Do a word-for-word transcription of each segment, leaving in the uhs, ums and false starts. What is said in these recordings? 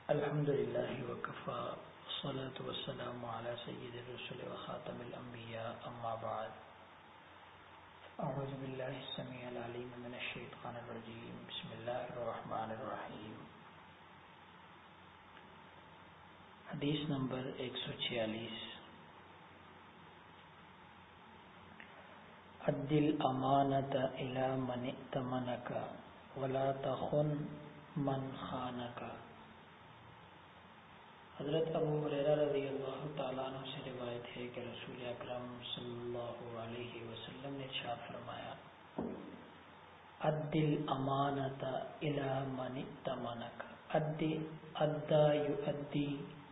الحمد لله وكفى والصلاة والسلام على سيد الرسل وخاتم الأنبياء أما بعد أعوذ بالله السميع العليم من الشيطان الرجيم بسم الله الرحمن الرحيم حدیث نمبر ایک سو چھیالیس اد الامانة إلى من ائتمنك ولا تخن من خانك۔ حضرت ابو ہریرہ رضی اللہ تعالیٰ عنہ سے روایت ہے کہ رسول اکرم صلی اللہ علیہ وسلم نے ارشاد فرمایا، اد الامانة إلى من ائتمنك۔ اد ادا یؤدی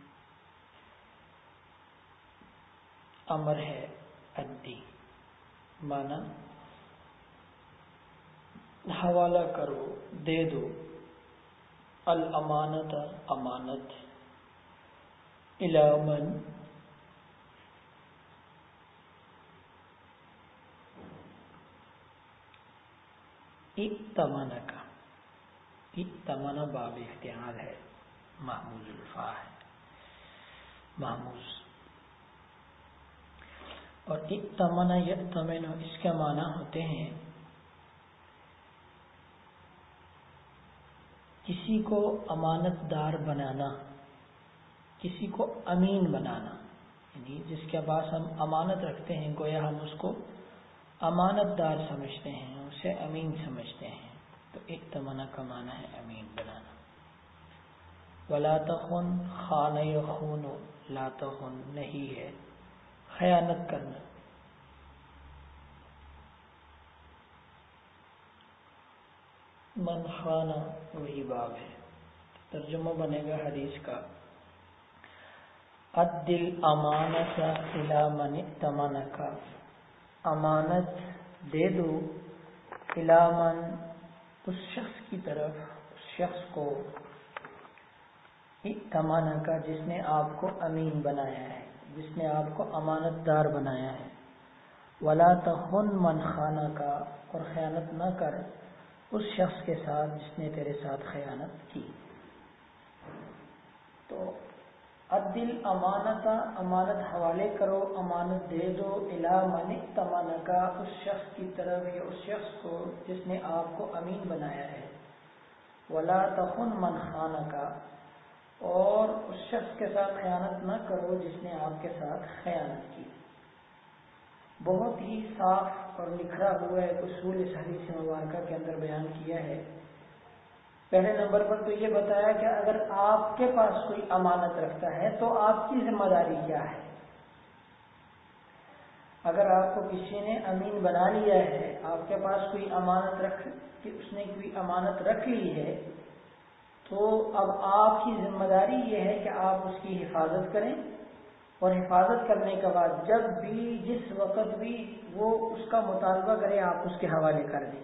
امر ہے، ادی مانا حوالہ کرو، دے دو، الامانت امانت، الی من ائتمنک۔ ائتمن باب افتعال ہے، محموز الفا ہے، محموز۔ اور ائتمن یأتمن اس کے معنی ہوتے ہیں کسی کو امانت دار بنانا، کسی کو امین بنانا، یعنی جس کے پاس ہم امانت رکھتے ہیں گویا ہم اس کو امانت دار سمجھتے ہیں، اسے امین سمجھتے ہیں، تو ائتمن کا معنی ہے امین بنانا۔ ولا تخن، خان یخون، لا تخن نہیں ہے، خیانت کرنا۔ من خانہ وہی باب ہے، ترجمہ بنے گا حدیث کا، اد الامانۃ الی من ائتمنک، امانت دے دو، الی من اس شخص کی طرف، اس شخص کو، ائتمنک جس نے آپ کو امین بنایا ہے، جس نے آپ کو امانت دار بنایا ہے۔ ولا تخن من خانک، اور خیانت نہ کر اس شخص کے ساتھ جس نے تیرے ساتھ خیانت کی۔ تو اد الامانۃ امانت حوالے کرو، امانت دے دو، الی من ائتمنک اس شخص کی طرف یا اس شخص کو جس نے آپ کو امین بنایا ہے۔ ولا تخن من خانک، اور اس شخص کے ساتھ خیانت نہ کرو جس نے آپ کے ساتھ خیانت کی۔ بہت ہی صاف اور نکھرا ہوا ایک اصول اس حدیث مبارکہ کے اندر بیان کیا ہے۔ پہلے نمبر پر تو یہ بتایا کہ اگر آپ کے پاس کوئی امانت رکھتا ہے تو آپ کی ذمہ داری کیا ہے۔ اگر آپ کو کسی نے امین بنا لیا ہے، آپ کے پاس کوئی امانت رکھ کہ اس نے کوئی امانت رکھ لی ہے، تو اب آپ کی ذمہ داری یہ ہے کہ آپ اس کی حفاظت کریں، اور حفاظت کرنے کے بعد جب بھی جس وقت بھی وہ اس کا مطالبہ کرے آپ اس کے حوالے کر دیں۔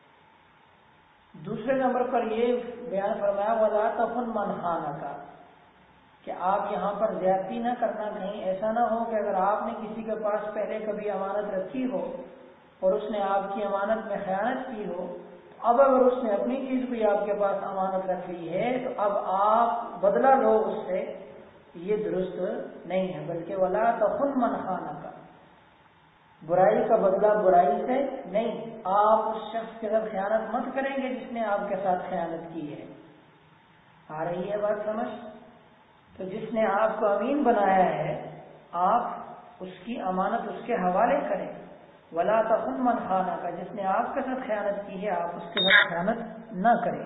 دوسرے نمبر پر یہ بیان فرمایا ولا تخن من خانک، کہ آپ یہاں پر زیادتی نہ کرنا، کہیں ایسا نہ ہو کہ اگر آپ نے کسی کے پاس پہلے کبھی امانت رکھی ہو اور اس نے آپ کی امانت میں خیانت کی ہو، اب اگر اس نے اپنی چیز کوئی آپ کے پاس امانت رکھ لی ہے تو اب آپ بدلہ لو اس سے، یہ درست نہیں ہے۔ بلکہ ولا تخن من خانک، برائی کا بدلہ برائی سے نہیں، آپ اس شخص کے ساتھ خیانت مت کریں گے جس نے آپ کے ساتھ خیانت کی ہے۔ آ رہی ہے بات سمجھ؟ تو جس نے آپ کو امین بنایا ہے آپ اس کی امانت اس کے حوالے کریں۔ ولا تخن من خانک، جس نے آپ کے ساتھ خیانت کی ہے آپ اس کے ساتھ خیانت نہ کریں،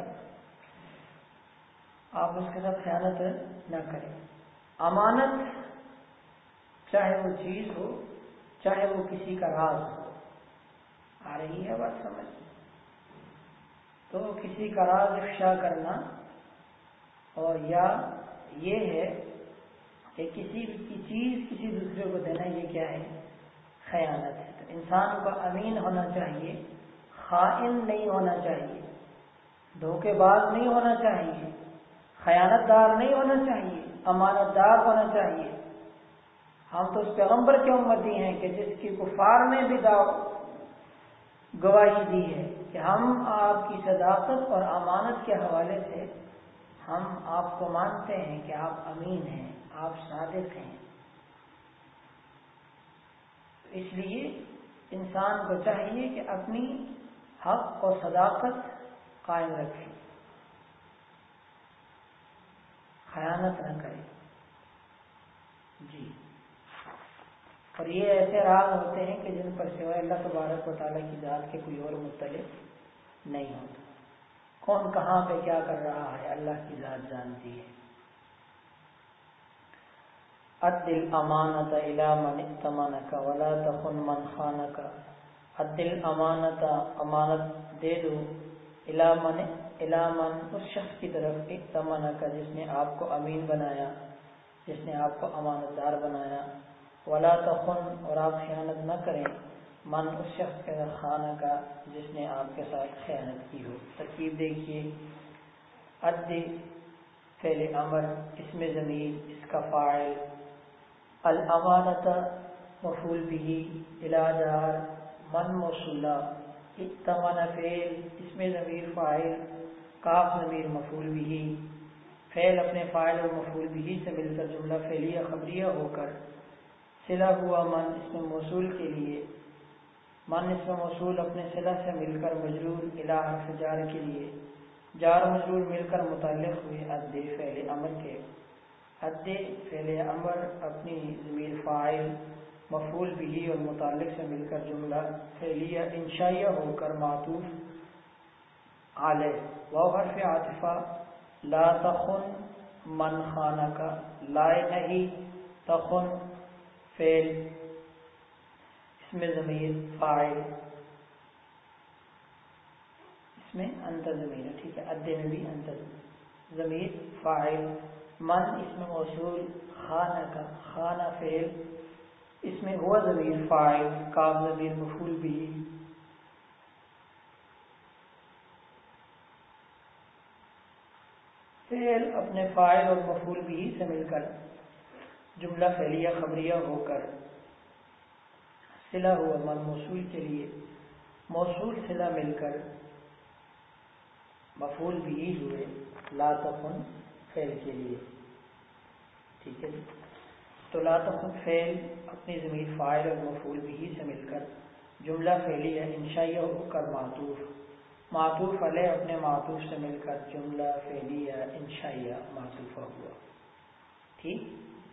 آپ اس کے ساتھ خیانت نہ کریں۔ امانت چاہے وہ چیز ہو، چاہے وہ کسی کا راز ہو۔ آ رہی ہے بات سمجھ؟ تو کسی کا راز افشا کرنا، اور یا یہ ہے کہ کسی کی چیز کسی دوسرے کو دینا، یہ کیا ہے؟ خیانت ہے۔ تو انسان کو امین ہونا چاہیے، خائن نہیں ہونا چاہیے، دھوکے باز نہیں ہونا چاہیے، خیانت دار نہیں ہونا چاہیے، امانت دار ہونا چاہیے۔ ہم تو اس پیغمبر کے امتی ہیں کہ جس کی کفار نے بھی گواہی دی ہے کہ ہم آپ کی صداقت اور امانت کے حوالے سے ہم آپ کو مانتے ہیں کہ آپ امین ہیں، آپ صادق ہیں. اس لیے انسان کو چاہیے کہ اپنی حق و صداقت قائم رکھے، خیانت نہ کرے. جی، اور یہ ایسے راز ہوتے ہیں کہ جن پر سوائے اللہ تبارک و تعالیٰ کی ذات کے کوئی اور مطلع نہیں ہوتا. کون کہاں پہ کیا کر رہا ہے اللہ کی ذات جانتی ہے. اد الامانۃ الی من ائتمنک ولا تخن من خانک. اد الامانۃ، امانت دے دو، الی من الی من، اس شخص کی طرف، ائتمنک جس نے آپ کو امین بنایا، جس نے آپ کو امانت دار بنایا. ولا تخن، اور آپ خیانت نہ کریں، من، اس شخص کے خانہ کا جس نے آپ کے ساتھ خیانت کی ہو. ترکیب دیکھیے، اد فعل امر، اس میں ضمیر، اس کا فاعل، الامانۃ مفعول به، الی جار، من موصولہ، ائتمن فعل، اس میں ضمیر فاعل، کاف ضمیر مفعول به. فعل اپنے فاعل اور مفعول به سے مل کر جملہ فعلیہ خبریہ ہو کر صلہ ہوا من اسم موصول کے لیے. من اسم موصول اپنے صلہ سے مل کر مجرور الی حرف جار کے لیے. جار مجرور مل کر متعلق ہوئے اد فعل امر کے. اد فعل امر اپنی ضمیر فاعل، مفعول به اور متعلق سے مل کر جملہ فعلیہ انشائیہ ہو کر معطوف علیہ. واو حرف عاطفہ، لا تخن من خانک، لائے نہیں، تخن فعل، اس میں ضمیر فاعل، اس میں انت ضمیر ہے. ٹھیک ہے، ادے میں بھی انت ضمیر فاعل، من اس میں موصول، خانہ کا، خانہ فعل، اس میں ہوا ضمیر فاعل، کاف ضمیر مفعول بھی. فعل اپنے فاعل اور مفعول بھی سے مل کر جملہ فعلیہ خبریہ ہو کر صلہ ہوا من موصول کے لیے. موصول صلہ مل کر مفعول بھی ہوئے لا تخن فعل کے لیے. ٹھیک ہے، تو لا تخن فعل اپنی ضمیر فاعل اور مفعول بھی سے مل کر جملہ فعلیہ انشائیہ ہو کر معطوف، معطوف علیہ اپنے معطوف سے مل کر جملہ فعلیہ انشائیہ معطوفہ ہوا. ٹھیک،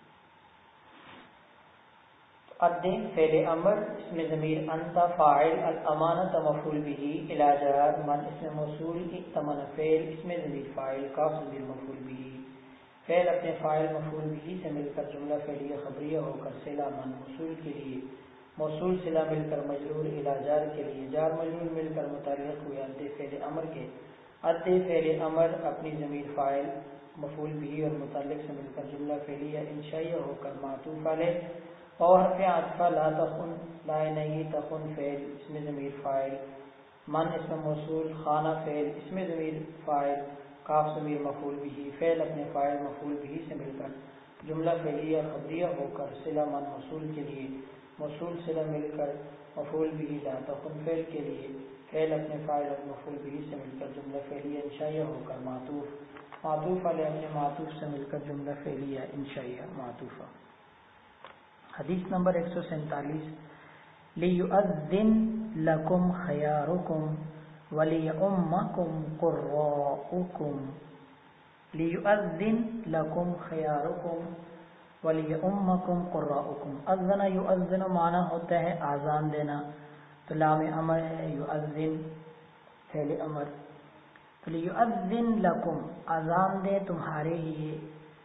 اد فعل امر، اس میں ضمیر انت فاعل، الامانۃ مفعول به، الی جار، من اس میں موصول، ائتمن فعل، اس میں ضمیر فاعل، کاف ضمیر مفعول به. فعل اپنے فاعل مفعول به سے مل کر جملہ فعلیہ خبریہ ہو کر صلہ من موصول کے لیے، موصول صلہ مل کر مجرور الی جار کے لیے، جار مجرور مل کر متعلق ہوئے اد فعل امر کے. اد فعل امر اپنی ضمیر فاعل، مفعول به اور متعلق سے مل کر جملہ فعلیہ انشائیہ ہو کر معطوف علیہ. اور حرف عاطفہ لا تخن، لائے نہیں، تخن فعل، اس میں ضمیر فاعل، من اس میں موصول، خانہ فعل، اس میں ضمیر فاعل، کاف ضمیر مفعول به. فعل اپنے فاعل مفعول به سے مل کر جملہ فعلیہ خبریہ ہو کر صلہ من موصول کے لیے، موصول صلہ مل کر مفعول به لا تخن فعل کے لیے. فعل اپنے فاعل اور مفعول به سے مل کر جملہ فعلیہ انشائیہ ہو کر معطوف، معطوف علیہ اپنے معطوف سے مل کر جملہ فعلیہ انشائیہ معطوفہ. حدیث نمبر ایک سو سینتالیس، لِيُؤَذِّن لَكُمْ خَيَارُكُمْ وَلِيَؤُمَّكُمْ قُرَّاؤُكُمْ. لِيُؤَذِّن لَكُمْ خَيَارُكُمْ وَلِيَؤُمَّكُمْ قُرَّاؤُكُمْ. اذن یؤذن معنی ہوتا ہے آذان دینا، تو لام امر ہے، یؤذن فعل امر. تو لِيُؤَذِّن لَكُمْ آذان دے تمہارے لیے،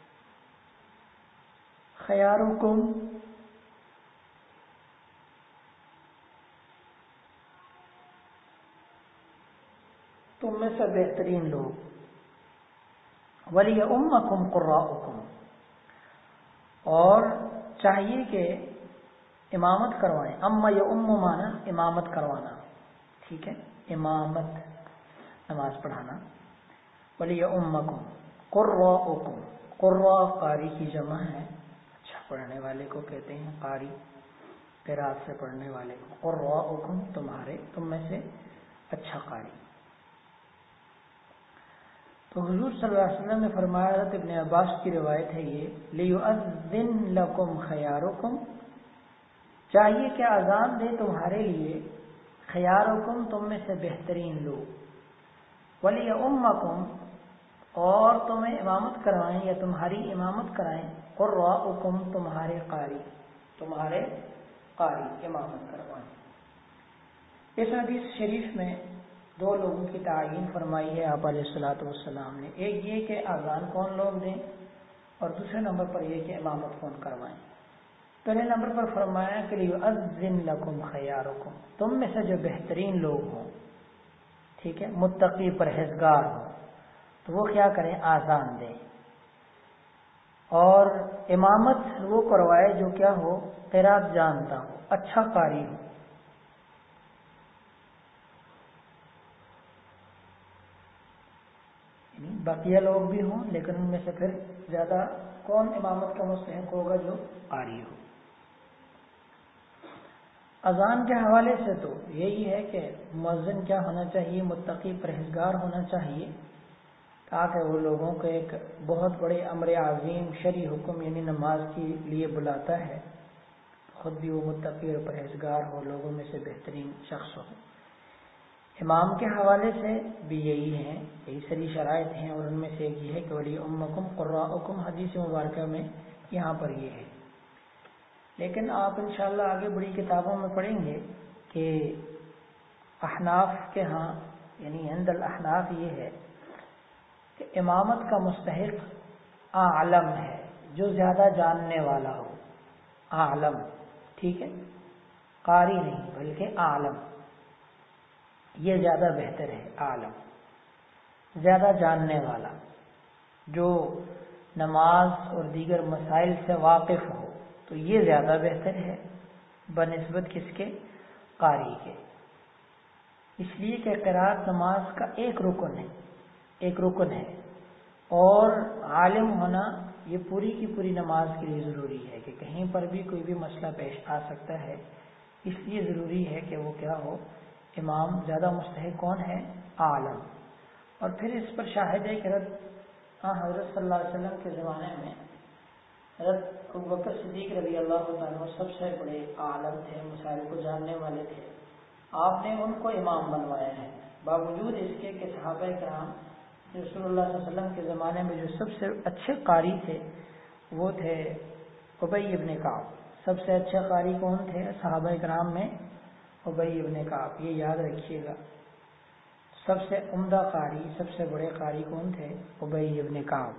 خیارکم تم میں سے بہترین لوگ، وَلِيَؤُمَّكُمْ قُرَّاؤُكُمْ اور چاہیے کہ امامت کروائیں. اما یؤم مانا امامت کروانا. ٹھیک ہے، امامت نماز پڑھانا. وَلِيَؤُمَّكُمْ قُرَّاؤُكُمْ، قُرَّا قاری کی جمع ہے، اچھا پڑھنے والے کو کہتے ہیں قاری، قرات سے پڑھنے والے کو. قُرَّاؤُكُمْ تمہارے، تم میں سے اچھا قاری. تو حضور صلی اللہ علیہ وسلم نے فرمایا، حضرت ابن عباس کی روایت ہے یہ، لِيُؤَذِّن لَكُمْ خَيَارُكُمْ، چاہیے کہ اذان دے تمہارے لیے خیارکم، تم میں سے بہترین لوگ، وَلِيَؤُمَّكُمْ، اور تمہیں امامت کروائیں یا تمہاری امامت کرائیں، قُرَّاؤکم، تمہارے قاری، تمہارے قاری امامت کروائیں۔ اس حدیث شریف میں دو لوگوں کی تعین فرمائی ہے آپ علیہ الصلوۃ والسلام نے، ایک یہ کہ اذان کون لوگ دیں، اور دوسرے نمبر پر یہ کہ امامت کون کروائیں۔ پہلے نمبر پر فرمایا کہ لِيُؤَذِّن لَكُمْ خَيَارُكُمْ، تم میں سے جو بہترین لوگ ہوں، ٹھیک ہے، متقی پرہیزگار ہوں، تو وہ کیا کریں، اذان دیں، اور امامت وہ کروائے جو کیا ہو، قرات جانتا ہو، اچھا قاری ہو۔ بقیہ لوگ بھی ہوں لیکن ان میں سے پھر زیادہ کون امامت کا مستحق ہوگا، جو قاری ہو۔ اذان کے حوالے سے تو یہی ہے کہ مؤذن کیا ہونا چاہیے، متقی پرہیزگار ہونا چاہیے، تاکہ وہ لوگوں کو ایک بہت بڑے امر عظیم شرعی حکم یعنی نماز کے لیے بلاتا ہے، خود بھی وہ متقی اور پرہیزگار ہو، لوگوں میں سے بہترین شخص ہو۔ امام کے حوالے سے بھی یہی ہیں، یہی ساری شرائط ہیں، اور ان میں سے ایک یہ ہے کہ وَلِيُؤَمَّكُمْ قُرَّاؤکم، حدیث مبارکہ میں یہاں پر یہ ہے۔ لیکن آپ انشاءاللہ آگے بڑی کتابوں میں پڑھیں گے کہ احناف کے ہاں یعنی عند الاحناف یہ ہے کہ امامت کا مستحق اعلم ہے، جو زیادہ جاننے والا ہو، اعلم، ٹھیک ہے، قاری نہیں بلکہ اعلم، یہ زیادہ بہتر ہے، عالم، زیادہ جاننے والا، جو نماز اور دیگر مسائل سے واقف ہو، تو یہ زیادہ بہتر ہے بنسبت کس کے، قاری کے، اس لیے کہ قرات نماز کا ایک رکن ہے، ایک رکن ہے، اور عالم ہونا یہ پوری کی پوری نماز کے لیے ضروری ہے کہ کہیں پر بھی کوئی بھی مسئلہ پیش آ سکتا ہے، اس لیے ضروری ہے کہ وہ کیا ہو، امام زیادہ مستحق کون ہے، عالم۔ اور پھر اس پر شاہد ہے کہ ہاں حضرت صلی اللہ علیہ وسلم کے زمانے میں حضرت ابوبکر صدیق رضی اللہ عنہ سب سے بڑے عالم تھے، مسائل کو جاننے والے تھے، آپ نے ان کو امام بنوایا ہے، باوجود اس کے کہ صحابہ کرام رسول اللہ صلی اللہ علیہ وسلم کے زمانے میں جو سب سے اچھے قاری تھے وہ تھے ابی ابن کعب۔ سب سے اچھے قاری کون تھے صحابہ کرام میں؟ ابی ابن کعب، یہ یاد رکھیے گا۔ سب سے عمدہ قاری، سب سے بڑے قاری کون تھے؟ ابی ابن کعب۔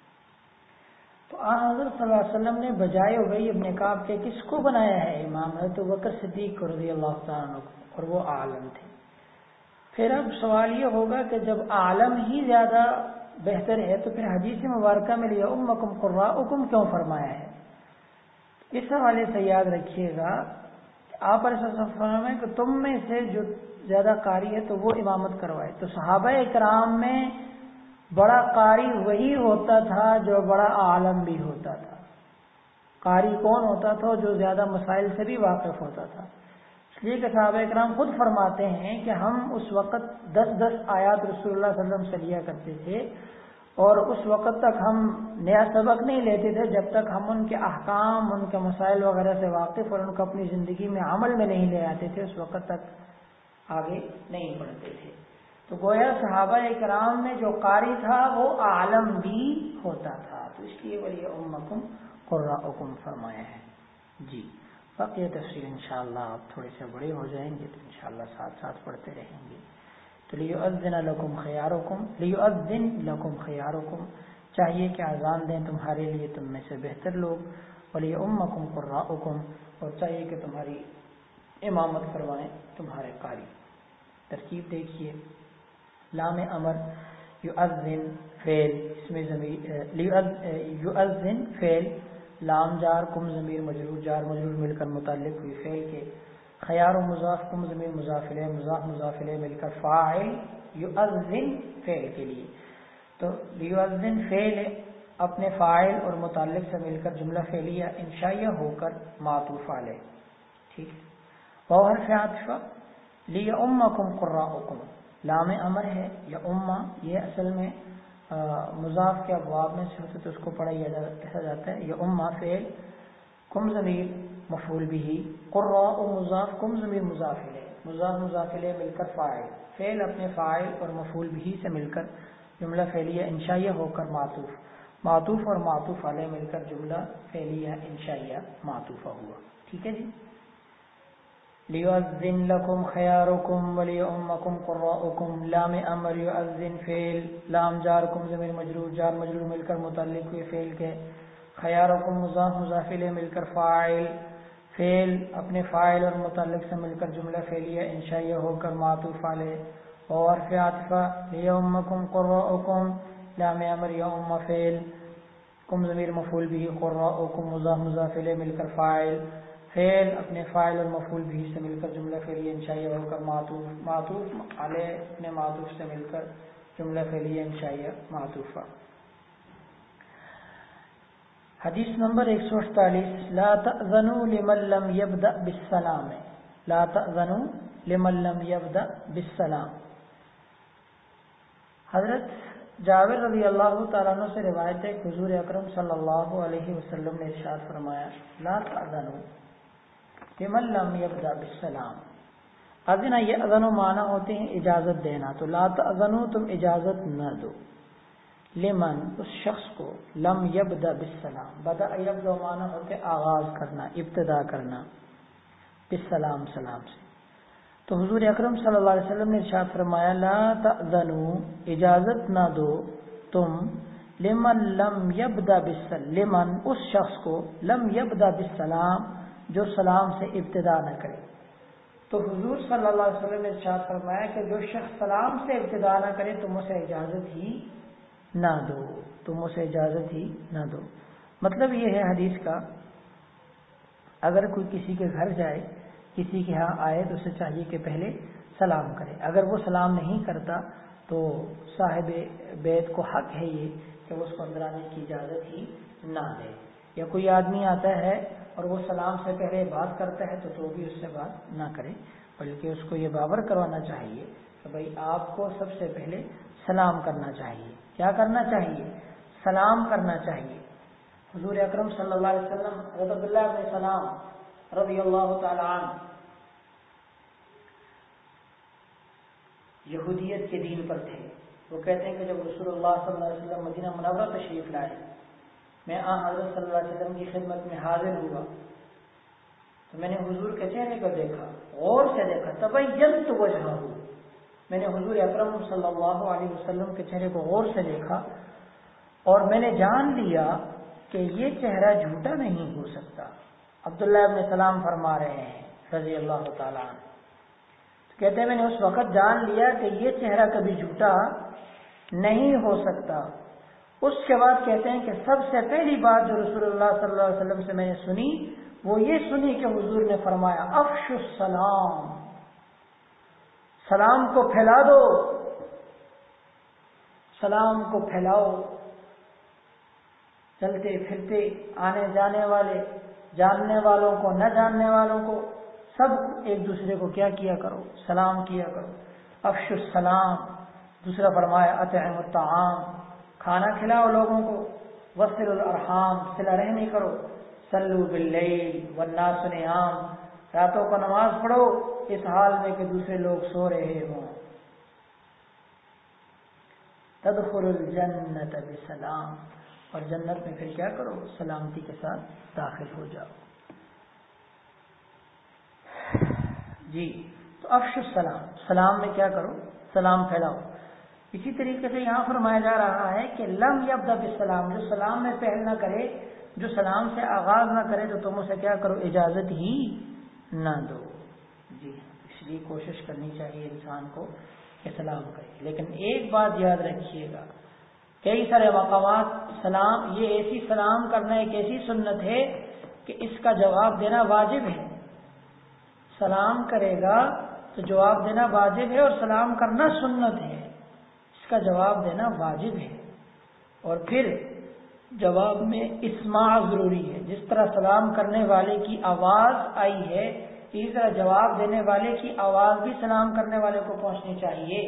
تو آن حضرت صلی اللہ علیہ وسلم نے بجائے ابی ابن کعب کے کس کو بنایا ہے امام؟ حضرت ابوبکر صدیق رضی اللہ تعالیٰ عنہ، اور وہ عالم تھے۔ پھر اب سوال یہ ہوگا کہ جب عالم ہی زیادہ بہتر ہے تو پھر حدیث مبارکہ میں لِيَؤُمَّكُمْ قُرَّاؤکم کیوں فرمایا ہے؟ اس حوالے سے یاد رکھیے گا کہ آپ علیہ السلام کہ تم میں سے جو زیادہ قاری ہے تو وہ امامت کروائے۔ تو صحابہ اکرام میں بڑا قاری وہی ہوتا تھا جو بڑا عالم بھی ہوتا تھا۔ قاری کون ہوتا تھا؟ جو زیادہ مسائل سے بھی واقف ہوتا تھا۔ اس لیے کہ صحابہ اکرام خود فرماتے ہیں کہ ہم اس وقت دس دس آیات رسول اللہ صلی اللہ علیہ وسلم سے لیا کرتے تھے، اور اس وقت تک ہم نیا سبق نہیں لیتے تھے جب تک ہم ان کے احکام، ان کے مسائل وغیرہ سے واقف اور ان کو اپنی زندگی میں عمل میں نہیں لے آتے تھے، اس وقت تک آگے نہیں بڑھتے تھے۔ تو گویا صحابہ اکرام میں جو قاری تھا وہ عالم بھی ہوتا تھا، تو اس لیے وَلِيَؤُمَّكُمْ قُرَّاؤکم فرمایا ہے۔ جی باقی تفصیل انشاءاللہ آپ تھوڑے سے بڑے ہو جائیں گے تو انشاءاللہ ساتھ ساتھ پڑھتے رہیں گے۔ تو لِيُؤَذِّنَ لَكُمْ خِيَارُكُمْ لِيُؤَذِّن لَكُمْ خِيَارُكُمْ، چاہیے کہ اذان دیں تمہارے لیے تم میں سے بہتر لوگ، وَلِيَؤُمَّكُمْ قُرَّاؤکم، اور چاہیے کہ تمہاری امامت کروائیں تمہارے قاری۔ ترکیب دیکھیے، لام امر، یؤذن فعل، اس میں ضمیر یؤذن فعل، لام جار، کم ضمیر مجرور، جار مجرور مل کر متعلق ہوئی فعل کے، خیار و مضاف، کم ضمیر مضاف الیہ، مضاف مضاف الیہ مل کر فاعل یؤذن فعل کے لیے، تو یؤذن فعل اپنے فاعل اور متعلق سے مل کر جملہ فعلیہ انشائیہ ہو کر معطوف علیہ، ٹھیک ہے۔ وہ حرف عطف، لِيَؤُمَّكُمْ قُرَّاؤکم، لام امر ہے یا امہ، یہ اصل میں مضاف کے ابواب میں سے ہوتے تو اس کو پڑھا جاتا ہے. یہ امہ فعل، کم ضمیر مفعول به، قراء مضاف، کم ضمیر مضاف الیہ، مضاف مضاف الیہ مل کر فاعل، فعل اپنے فاعل اور مفعول به سے مل کر جملہ فعلیہ انشائیہ ہو کر معطوف، معطوف اور معطوف علیہ مل کر جملہ فعلیہ انشائیہ معطوفہ ہوا. ٹھیک ہے جی. لیؤذن لکم خیارکم ولیؤمکم قراءکم، لام امر یؤذن فعل، لام جار کم ضمیر مجرور، جار مجرور مل کر متعلق ہوئے فعل کے، خیارکم مضاف مضاف الیہ مل کر فاعل، فعل اپنے فاعل اور متعلق سے مل کر جملہ فعلیہ انشائیہ ہو کر معطوف علیہ، اور حرف عاطفہ لیؤمکم قراءکم، لام امر یؤم فعل، کم ضمیر مفعول به، قراءکم مضاف مضاف الیہ مل کر فاعل، فعل اپنے فاعل اور مفعول به سے مل کر جملہ فعلیہ انشائیہ ہو کر معطوف، معطوف علیہ اپنے معطوف سے مل کر جملہ فعلیہ انشائیہ معطوفہ. حدیث نمبر ایک سو اڑتالیس، لا تأذنوا لمن لم يبدأ بالسلام، لا تأذنوا لمن لم يبدأ بالسلام. حضرت جابر رضی اللہ تعالیٰ عنہ سے روایت ہے کہ حضور اکرم صلی اللہ علیہ وسلم نے ارشاد فرمایا، لا تأذنوا لمن لم يبدأ بالسلام. اذن یأذن معنی ہوتے ہیں اجازت دینا، تو لا تأذنوا تم اجازت نہ دو، لمن اس شخص کو، لم یبدأ بالسلام، بدأ یبدأ معنی ہوتے آغاز کرنا، ابتدا کرنا، بالسلام سلام سے. تو حضور اکرم صلی اللہ علیہ وسلم نے ارشاد فرمایا، لا تأذنوا اجازت نہ دو تم، لمن لم یبدأ بالسلام، لمن اس شخص کو، لم یبدأ بالسلام جو سلام سے ابتدا نہ کرے. تو حضور صلی اللہ علیہ وسلم نے ارشاد فرمایا کہ جو شخص سلام سے ابتدا نہ کرے تم اسے اجازت ہی نہ دو، تم اسے اجازت ہی نہ دو. مطلب یہ ہے حدیث کا، اگر کوئی کسی کے گھر جائے، کسی کے ہاں آئے تو اسے چاہیے کہ پہلے سلام کرے. اگر وہ سلام نہیں کرتا تو صاحب بیت کو حق ہے یہ کہ وہ اس کو اندر آنے کی اجازت ہی نہ دے. یا کوئی آدمی آتا ہے اور وہ سلام سے پہلے بات کرتا ہے تو تو بھی اس سے بات نہ کرے، بلکہ اس کو یہ باور کروانا چاہیے کہ بھائی آپ کو سب سے پہلے سلام کرنا چاہیے. کیا کرنا چاہیے؟ سلام کرنا چاہیے. حضور اکرم صلی اللہ علیہ وسلم حضرت عبداللہ بن سلام رضی اللہ تعالی عنہ یہودیت کے دین پر تھے. وہ کہتے ہیں کہ جب رسول اللہ صلی اللہ علیہ وسلم مدینہ منورہ تشریف لائے، میں آن حضرت صلی اللہ علیہ وسلم کی خدمت میں حاضر ہوا تو میں نے حضور کے چہرے کو دیکھا، غور سے دیکھا، تبینت وجہہ، میں نے حضور اکرم صلی اللہ علیہ وسلم کے چہرے کو غور سے دیکھا اور میں نے جان لیا کہ یہ چہرہ جھوٹا نہیں ہو سکتا. عبداللہ ابن سلام فرما رہے ہیں رضی اللہ تعالیٰ عنہ، کہتے ہیں میں نے اس وقت جان لیا کہ یہ چہرہ کبھی جھوٹا نہیں ہو سکتا. اس کے بعد کہتے ہیں کہ سب سے پہلی بات جو رسول اللہ صلی اللہ علیہ وسلم سے میں نے سنی وہ یہ سنی کہ حضور نے فرمایا، افشوا السلام، سلام کو پھیلا دو، سلام کو پھیلاؤ. چلتے پھرتے آنے جانے والے، جاننے والوں کو نہ جاننے والوں کو، سب ایک دوسرے کو کیا کیا کرو؟ سلام کیا کرو. افشوا السلام. دوسرا فرمایا اطعموا الطعام، کھانا کھلاؤ لوگوں کو. وصلوا الارحام، صلہ رحمی کرو. صلوا باللیل والناس نیام، راتوں کو نماز پڑھو اس حال میں کہ دوسرے لوگ سو رہے ہوں. تدخلوا الجنت بسلام، اور جنت میں پھر کیا کرو؟ سلامتی کے ساتھ داخل ہو جاؤ. جی تو افشوا السلام، سلام میں کیا کرو؟ سلام پھیلاؤ. اسی طریقے سے یہاں فرمایا جا رہا ہے کہ لم یبدأ بالسلام، جو سلام میں پہل نہ کرے، جو سلام سے آغاز نہ کرے تو تم اسے کیا کرو؟ اجازت ہی نہ دو. جی اس لیے کوشش کرنی چاہیے انسان کو کہ سلام کرے. لیکن ایک بات یاد رکھیے گا، کئی سارے مقامات سلام، یہ ایسی سلام کرنا ایک ایسی سنت ہے کہ اس کا جواب دینا واجب ہے. سلام کرے گا تو جواب دینا واجب ہے، اور سلام کرنا سنت ہے، اس کا جواب دینا واجب ہے. اور پھر جواب میں اسماع ضروری ہے. جس طرح سلام کرنے والے کی آواز آئی ہے اسی طرح جواب دینے والے کی آواز بھی سلام کرنے والے کو پہنچنی چاہیے.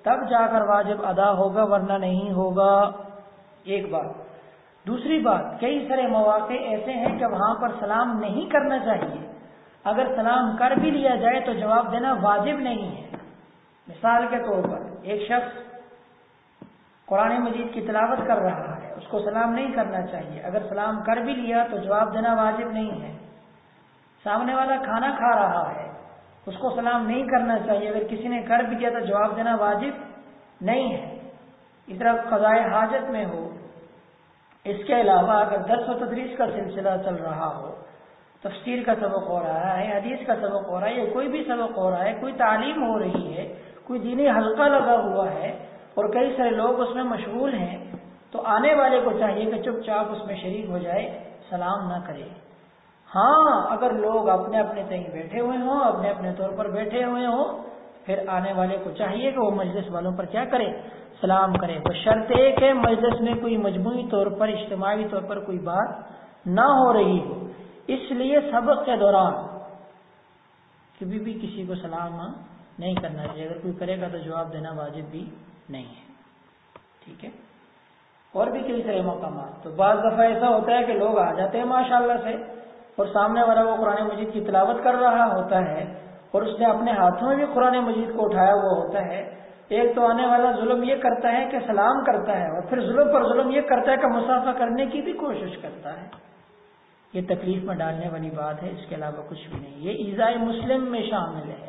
تب جا کر واجب ادا ہوگا ورنہ نہیں ہوگا. ایک بات. دوسری بات، کئی سارے مواقع ایسے ہیں کہ وہاں پر سلام نہیں کرنا چاہیے. اگر سلام کر بھی لیا جائے تو جواب دینا واجب نہیں ہے. مثال کے طور پر ایک شخص قرآن مجید کی تلاوت کر رہا ہے، اس کو سلام نہیں کرنا چاہیے. اگر سلام کر بھی لیا تو جواب دینا واجب نہیں ہے. سامنے والا کھانا کھا رہا ہے، اس کو سلام نہیں کرنا چاہیے. اگر کسی نے کر بھی دیا تو جواب دینا واجب نہیں ہے. اس طرح قضاء حاجت میں ہو. اس کے علاوہ اگر درس و تدریس کا سلسلہ چل رہا ہو، تفسیر کا سبق ہو رہا ہے، حدیث کا سبق ہو رہا ہے، یا کوئی بھی سبق ہو رہا ہے، کوئی تعلیم ہو رہی ہے، کوئی دینی حلقہ لگا ہوا ہے اور کئی سارے لوگ اس میں مشغول ہیں، تو آنے والے کو چاہیے کہ چپ چاپ اس میں شریک ہو جائے، سلام نہ کرے. ہاں اگر لوگ اپنے اپنے کہیں بیٹھے ہوئے ہوں، اپنے اپنے طور پر بیٹھے ہوئے ہوں، پھر آنے والے کو چاہیے کہ وہ مجلس والوں پر کیا کرے، سلام کرے. تو شرط ایک ہے مجلس میں کوئی مجموعی طور پر، اجتماعی طور پر کوئی بات نہ ہو رہی ہو. اس لیے سبق کے دوران کبھی بھی کسی کو سلام نہیں کرنا چاہیے. اگر کوئی کرے گا تو جواب دینا واجب بھی نہیں ہے. ٹھیک ہے. اور بھی کئی سارے مقامات. تو بعض دفعہ ایسا ہوتا ہے کہ لوگ آ جاتے ہیں ماشاءاللہ سے، اور سامنے والا وہ قرآن مجید کی تلاوت کر رہا ہوتا ہے اور اس نے اپنے ہاتھوں میں بھی قرآن مجید کو اٹھایا ہوا ہوتا ہے. ایک تو آنے والا ظلم یہ کرتا ہے کہ سلام کرتا ہے، اور پھر ظلم پر ظلم یہ کرتا ہے کہ مسافہ کرنے کی بھی کوشش کرتا ہے. یہ تکلیف میں ڈالنے والی بات ہے، اس کے علاوہ کچھ بھی نہیں. یہ ایذاء مسلم میں شامل ہے.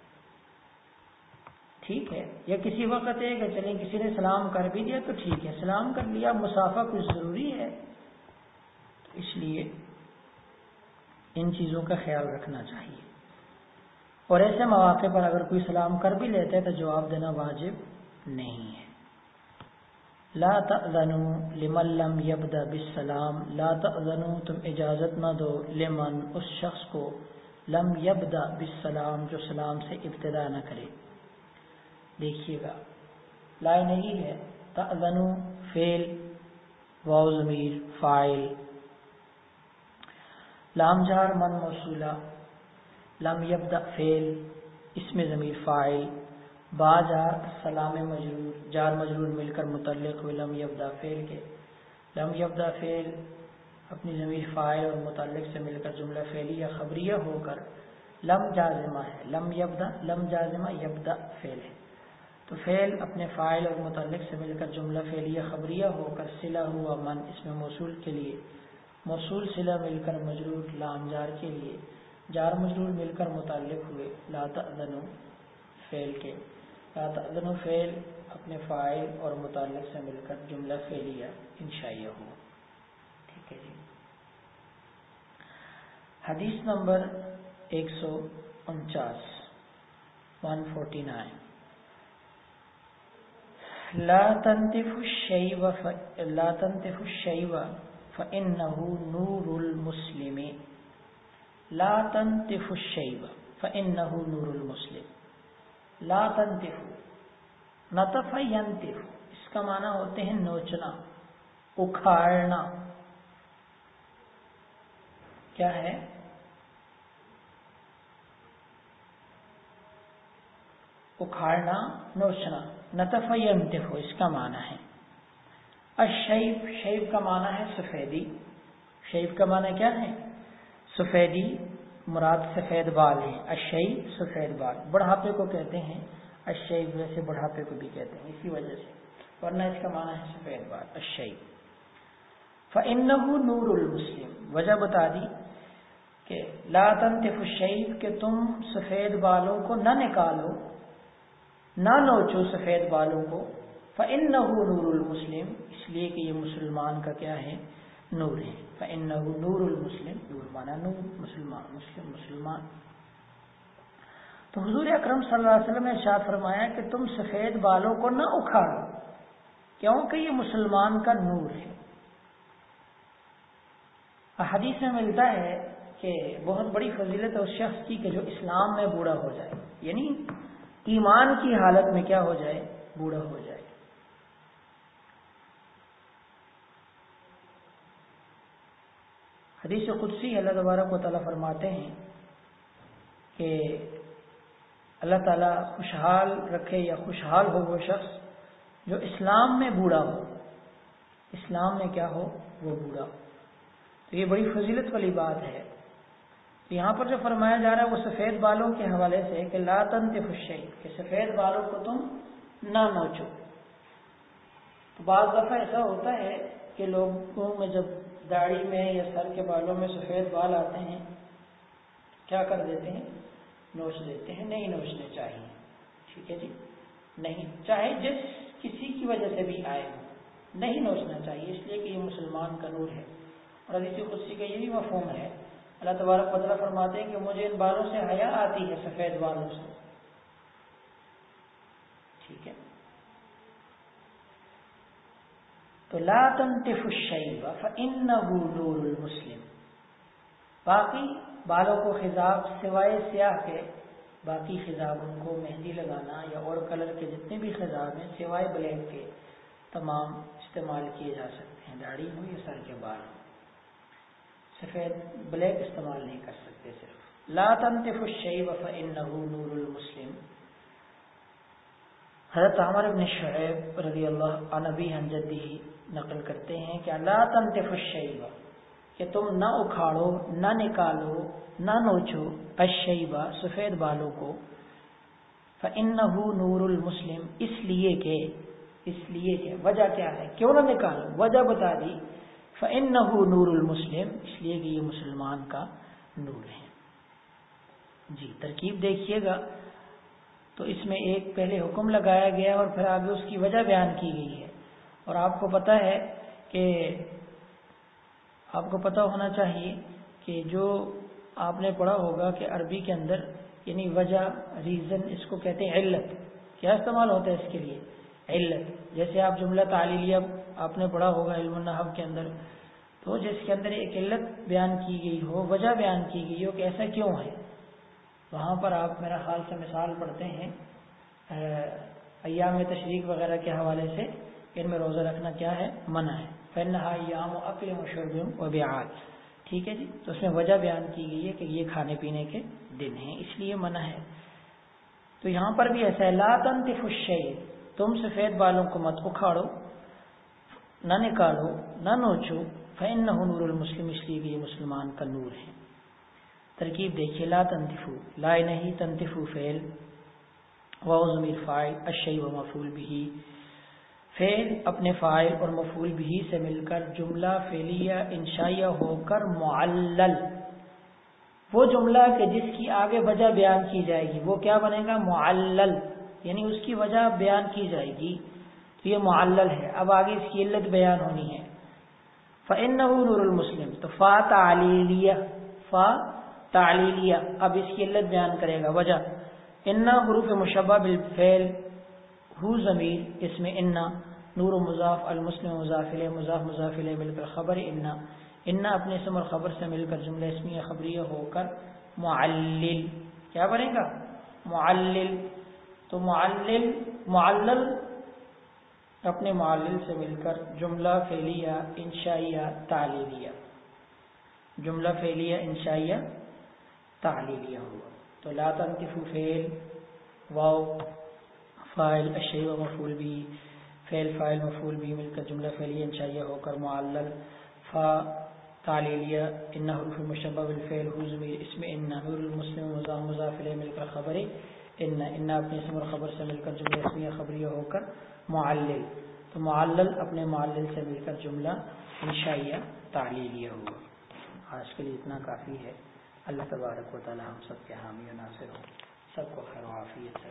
ٹھیک ہے. یا کسی وقت ہے کہ چلیں کسی نے سلام کر بھی دیا تو ٹھیک ہے، سلام کر لیا، مسافہ کچھ ضروری ہے. اس لیے ان چیزوں کا خیال رکھنا چاہیے. اور ایسے مواقع پر اگر کوئی سلام کر بھی لیتا ہے تو جواب دینا واجب نہیں ہے. لا تأذنوا لمن لم يبدأ بالسلام. لا تأذنوا، تم اجازت نہ دو، لمن، اس شخص کو، لم يبدأ بالسلام، جو سلام سے ابتدا نہ کرے. دیکھیے گا لا نہیں ہے. تأذنوا فعل، واو ضمیر فاعل، لام جار من موصولہ، لم یبدأ فعل، اسم ضمیر فاعل، با جار سلام مجرور، جار مجرور مل کر متعلق ہوئے لم یبدأ فعل کے. لم یبدأ فعل اپنی ضمیر فاعل اور متعلق سے مل کر جملہ فعلیہ خبریہ ہو کر لم جازمہ ہے. لم یبدأ، لم جازمہ، یبدأ فعل ہے. تو فعل اپنے فاعل اور متعلق سے مل کر جملہ فعلیہ خبریہ ہو کر صلہ ہوا من، اس میں موصول کے لیے، موصول صلہ مل کر مجرور لام جار کے لیے، جار مجرور مل کر متعلق ہوئے لا تأذنوا فعل کے. لا تأذنوا فعل اپنے فاعل اور متعلق سے مل کر جملہ فعلیہ انشائیہ ہو. ٹھیک ہے جی. حدیث نمبر ایک سو انچاس، ون فورٹی نائن. لا تنتف الشیب لا تنتف الشیب فإنه نور المسلم. لا تنتف الشیب فإنه نور المسلم. لا تنتف، نطف ینتف، اس کا معنی ہوتے ہیں نوچنا، اکھاڑنا. کیا ہے؟ اکھاڑنا، نوچنا. نطف ینتف اس کا معنی ہے. الشیب، شیب کا معنی ہے سفیدی. شیب کا معنی کیا ہے؟ سفیدی. مراد سفید بال ہیں. الشیب سفید بال. بڑھاپے کو کہتے ہیں الشیب، ویسے بڑھاپے کو بھی کہتے ہیں اسی وجہ سے، ورنہ اس کا معنی ہے سفید بال. الشیب. فإنه نور المسلم، وجہ بتا دی کہ لا تنتف الشیب، کہ تم سفید بالوں کو نہ نکالو، نہ نوچو سفید بالوں کو. فإنه نور المسلم، اس لیے کہ یہ مسلمان کا کیا ہے؟ نور ہے. فإنه نور المسلم، نور مانا نور، مسلمان، مسلم مسلمان. تو حضور اکرم صلی اللہ علیہ وسلم نے ارشاد فرمایا کہ تم سفید بالوں کو نہ اکھاڑو، کیونکہ یہ مسلمان کا نور ہے. حدیث میں ملتا ہے کہ بہت بڑی فضیلت ہے اس شخص کی کہ جو اسلام میں بوڑھا ہو جائے، یعنی ایمان کی حالت میں کیا ہو جائے؟ بوڑھا ہو جائے. حدیث قدسی اللہ تبارک و تعالیٰ فرماتے ہیں کہ اللہ تعالیٰ خوشحال رکھے یا خوشحال ہو وہ شخص جو اسلام میں بوڑھا ہو، اسلام میں کیا ہو، وہ بوڑھا ہو. تو یہ بڑی فضیلت والی بات ہے. تو یہاں پر جو فرمایا جا رہا ہے وہ سفید بالوں کے حوالے سے کہ لا تنتف الشیء، کہ سفید بالوں کو تم نہ نوچو. تو بعض دفعہ ایسا ہوتا ہے کہ لوگوں میں جب داڑھی میں یا سر کے بالوں میں سفید بال آتے ہیں کیا کر دیتے ہیں، نوچ دیتے ہیں. نہیں نوچنے چاہیے. ٹھیک ہے جی، نہیں، چاہے جس کسی کی وجہ سے بھی آئے ہو نہیں نوچنا چاہیے، اس لیے کہ یہ مسلمان کا نور ہے. اور حدیث قدسی کا یہ بھی مفہوم ہے، اللہ تبارک و تعالیٰ فرماتے ہیں کہ مجھے ان بالوں سے حیا آتی ہے، سفید بالوں سے. ٹھیک ہے، تو لا تنتف الشیب فإنه نور المسلم. باقی بالوں کو خضاب سوائے سیاہ کے، باقی خضاب ان کو مہندی لگانا یا اور کلر کے جتنے بھی خضاب ہیں سوائے بلیک کے تمام استعمال کیے جا سکتے ہیں، داڑھی ہو یا سر کے بال ہو. سفید بلیک استعمال نہیں کر سکتے صرف. لا تنتف الشیب فإنه نور المسلم. حضرت عمر بن شعیب رضی اللہ عنہ ابی عن جدہ نقل کرتے ہیں کہ لا تنتف الشیب، کہ تم نہ اکھاڑو، نہ نکالو، نہ نوچو الشیب، سفید بالوں کو. فإنه نور المسلم، اس لیے کہ اس لیے کہ وجہ کیا ہے، کیوں نہ نکالو، وجہ بتا دی. فإنه نور المسلم، اس لیے کہ یہ مسلمان کا نور ہے. جی ترکیب دیکھیے گا تو اس میں ایک پہلے حکم لگایا گیا اور پھر آگے اس کی وجہ بیان کی گئی ہے. اور آپ کو پتہ ہے کہ آپ کو پتہ ہونا چاہیے کہ جو آپ نے پڑھا ہوگا کہ عربی کے اندر یعنی وجہ، ریزن، اس کو کہتے ہیں علت. کیا استعمال ہوتا ہے اس کے لیے؟ علت. جیسے آپ جملہ تعلیلیہ آپ نے پڑھا ہوگا علم النحو کے اندر، تو جس کے اندر ایک علت بیان کی گئی ہو، وجہ بیان کی گئی ہو کہ ایسا کیوں ہے، وہاں پر آپ میرا خیال سے مثال پڑھتے ہیں ایام تشریق وغیرہ کے حوالے سے، ان میں روزہ رکھنا کیا ہے، منع ہے. فَإِنَّهَا أَيَّامُ أَكْلٍ وَشُرْبٍ وَبِعَادٍ. ٹھیک ہے جی، تو اس میں وجہ بیان کی گئی ہے کہ یہ کھانے پینے کے دن ہیں، اس لیے منع ہے. تو یہاں پر بھی ایسا ہے، لا تنتف الشیء، تم سفید بالوں کو مت اکھاڑو، نہ نکالو، نہ نوچو. فإنه نور المسلم، اس لیے کہ یہ مسلمان کا نور ہے. ترکیب دیکھیے، لا تنتفو، لا نہیں، تنتفو فعل، واو ضمیر فاعل، الشیء مفعول به. فعل اپنے فاعل اور مفعول به سے مل کر جملہ فعلیہ انشائیہ ہو کر معلل. وہ جملہ کہ جس کی آگے وجہ بیان کی جائے گی وہ کیا بنے گا، معلل، یعنی اس کی وجہ بیان کی جائے گی، تو یہ معلل ہے. اب آگے اس کی علت بیان ہونی ہے. فإنه نور المسلم، تو فا تعلیلیہ، فا تعلیلیہ، اب اس کی علت بیان کرے گا، وجہ. انا حروف مشبہ بالفعل، ہو ضمیر اس میں انا، نور مضاف، المسلم مضاف الیہ، مضاف مضاف الیہ مل کر خبر انا. انا اپنے اسم اور خبر سے مل کر جملہ اسمیہ خبریہ ہو کر معلل، کیا بنے گا، معلل. تو معلل، معلل اپنے معلل سے مل کر جملہ فعلیہ انشائیہ تعلیلیہ، جملہ فعلیہ انشائیہ تعلیلیہ ہوا. تو لا تنتفو فعل، واو فاعل، الشیء مفعول به، فعل فاعل مفعول به مل کر جملہ فعلیہ انشائیہ ہو کر معلل. فا تعلیلیہ، ان حروف مشبہ بالفعل، ہو ضمیر اسم ان، نور المسلم مضاف مضاف الیہ مل کر خبر ان، ان اپنے اسم اور خبر سے مل کر جملہ اسمیہ خبریہ ہو کر معلل. تو معلل اپنے معلل سے مل کر جملہ انشائیہ تعلیلیہ ہوا. آج کے لیے اتنا کافی ہے. اللہ تبارک و تعالی ہم سب کے حامی و ناصر ہو، سب کو خیر و عافیت